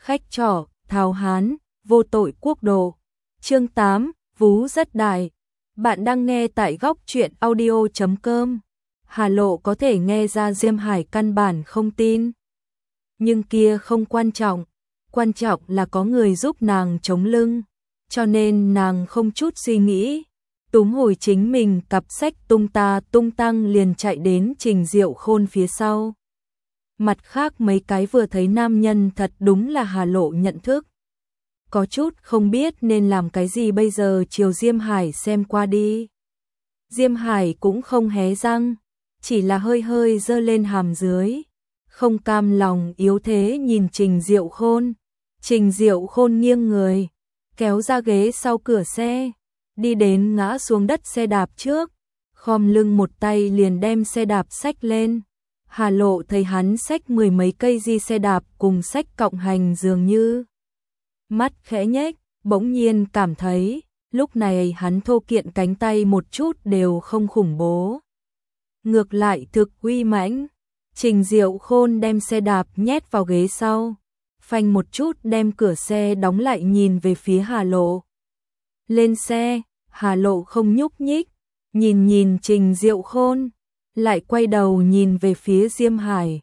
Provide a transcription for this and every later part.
Khách trọ, Tháo Hán, vô tội quốc độ. Chương 8, Vú rất đại. Bạn đang nghe tại góc truyện audio.com. Hà Lộ có thể nghe ra Diêm Hải căn bản không tin. Nhưng kia không quan trọng. Quan trọng là có người giúp nàng chống lưng. Cho nên nàng không chút suy nghĩ. Túm hồi chính mình cặp sách tung ta tung tăng liền chạy đến Trình Diệu Khôn phía sau. Mặt khác mấy cái vừa thấy nam nhân thật đúng là Hà Lộ nhận thức. Có chút không biết nên làm cái gì bây giờ, chiều Diêm Hải xem qua đi. Diêm Hải cũng không hé răng, chỉ là hơi hơi giơ lên hàm dưới. Không cam lòng yếu thế nhìn Trình Diệu Khôn. Trình Diệu Khôn nghiêng người, kéo ra ghế sau cửa xe, đi đến ngã xuống đất xe đạp trước, khom lưng một tay liền đem xe đạp xách lên. Hà Lộ thấy hắn xách 10 mấy cây di xe đạp cùng xách cộng hành dường như. Mắt khẽ nhếch, bỗng nhiên cảm thấy, lúc này hắn thô kiện cánh tay một chút đều không khủng bố. Ngược lại thực uy mãnh. Trình Diệu Khôn đem xe đạp nhét vào ghế sau, phanh một chút đem cửa xe đóng lại, nhìn về phía Hà Lộ. Lên xe, Hà Lộ không nhúc nhích, nhìn Trình Diệu Khôn, lại quay đầu nhìn về phía Diêm Hải.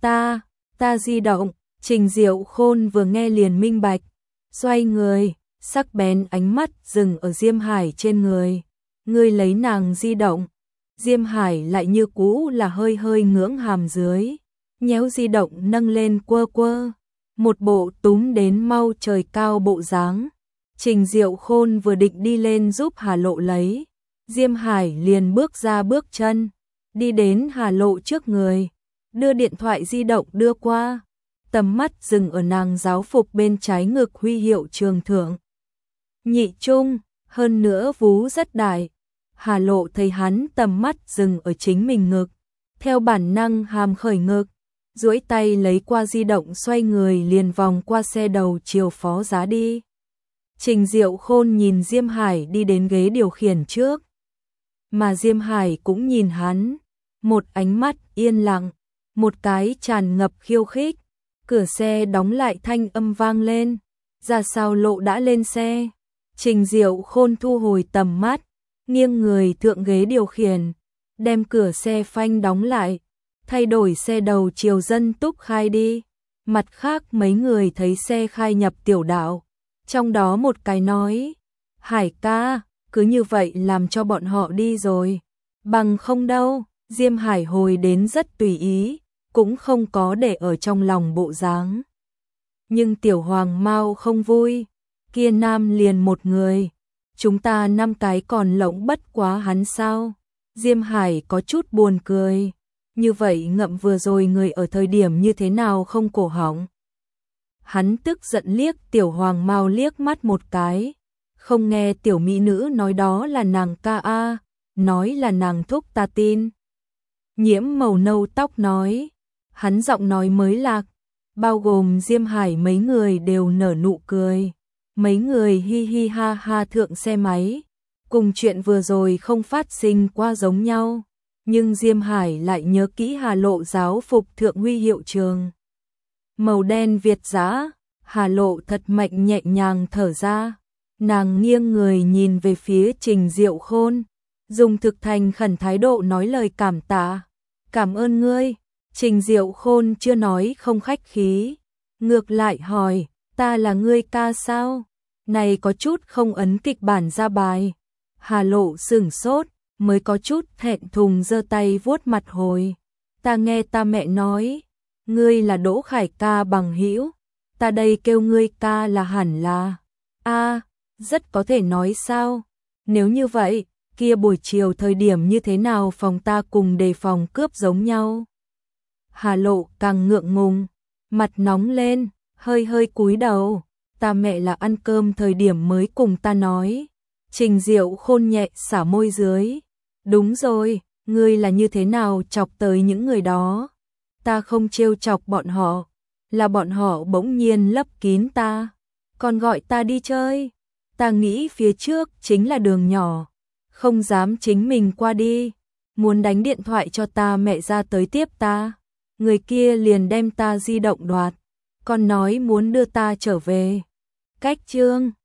Ta di động. Trình Diệu Khôn vừa nghe liền minh bạch, xoay người, sắc bén ánh mắt dừng ở Diêm Hải trên người. Ngươi lấy nàng di động. Diêm Hải lại như cũ là hơi hơi ngưỡng hàm dưới, nhéo di động nâng lên quơ quơ, một bộ túm đến mau trời cao bộ dáng. Trình Diệu Khôn vừa định đi lên giúp Hà Lộ lấy, Diêm Hải liền bước ra bước chân, đi đến Hà Lộ trước người, đưa điện thoại di động đưa qua, tầm mắt dừng ở nàng giáo phục bên trái ngực huy hiệu trường thượng. Nhị trung, hơn nữa vú rất đại. Hà Lộ thấy hắn tầm mắt dừng ở chính mình ngực, theo bản năng hàm khởi ngực, duỗi tay lấy qua di động, xoay người liền vòng qua xe đầu chiều phó giá đi. Trình Diệu Khôn nhìn Diêm Hải đi đến ghế điều khiển trước, mà Diêm Hải cũng nhìn hắn, một ánh mắt yên lặng, một cái tràn ngập khiêu khích. Cửa xe đóng lại, thanh âm vang lên, ra sao Lộ đã lên xe. Trình Diệu Khôn thu hồi tầm mắt, nghiêng người thượng ghế điều khiển, đem cửa xe phanh đóng lại, thay đổi xe đầu chiều Dân Túc khai đi. Mặt khác mấy người thấy xe khai nhập tiểu đạo, trong đó một cái nói, Hải ca, cứ như vậy làm cho bọn họ đi rồi. Bằng không đâu. Diêm Hải hồi đến rất tùy ý, cũng không có để ở trong lòng bộ dáng. Nhưng tiểu hoàng mau không vui, kia nam liền một người, chúng ta 5 cái còn lộng bất quá hắn sao? Diêm Hải có chút buồn cười, như vậy ngậm vừa rồi người ở thời điểm như thế nào không cổ họng. Hắn tức giận liếc tiểu hoàng mau liếc mắt một cái, không nghe tiểu mỹ nữ nói đó là nàng ca a, nói là nàng thúc ta tin. Nhiễm màu nâu tóc nói, hắn giọng nói mới lạc, bao gồm Diêm Hải mấy người đều nở nụ cười. Mấy người hi hi ha ha thượng xe máy, cùng chuyện vừa rồi không phát sinh qua giống nhau, nhưng Diêm Hải lại nhớ kỹ Hà Lộ giáo phục thượng huy hiệu trường màu đen Việt dã. Hà Lộ thật mạnh nhẹ nhàng thở ra, nàng nghiêng người nhìn về phía Trình Diệu Khôn, dùng thực thành khẩn thái độ nói lời cảm tạ. Cảm ơn ngươi. Trình Diệu Khôn chưa nói không khách khí, ngược lại hỏi, ta là ngươi ca sao? Này có chút không ấn kịch bản ra bài. Hà Lộ sửng sốt, mới có chút thẹn thùng giơ tay vuốt mặt hồi. Ta nghe ta mẹ nói, ngươi là Đỗ Khải ca bằng hữu, ta đây kêu ngươi ca là hẳn là. A, rất có thể nói sao? Nếu như vậy, kia buổi chiều thời điểm như thế nào phòng ta cùng đề phòng cướp giống nhau? Hà Lộ càng ngượng ngùng, mặt nóng lên, hơi hơi cúi đầu. Ta mẹ là ăn cơm thời điểm mới cùng ta nói. Trình Diệu Khôn nhẹ xả môi dưới. Đúng rồi, ngươi là như thế nào chọc tới những người đó? Ta không trêu chọc bọn họ, là bọn họ bỗng nhiên lấp kín ta, còn gọi ta đi chơi. Ta nghĩ phía trước chính là đường nhỏ, không dám chính mình qua đi, muốn đánh điện thoại cho ta mẹ ra tới tiếp ta. Người kia liền đem ta di động đoạt, còn nói muốn đưa ta trở về. Cách chương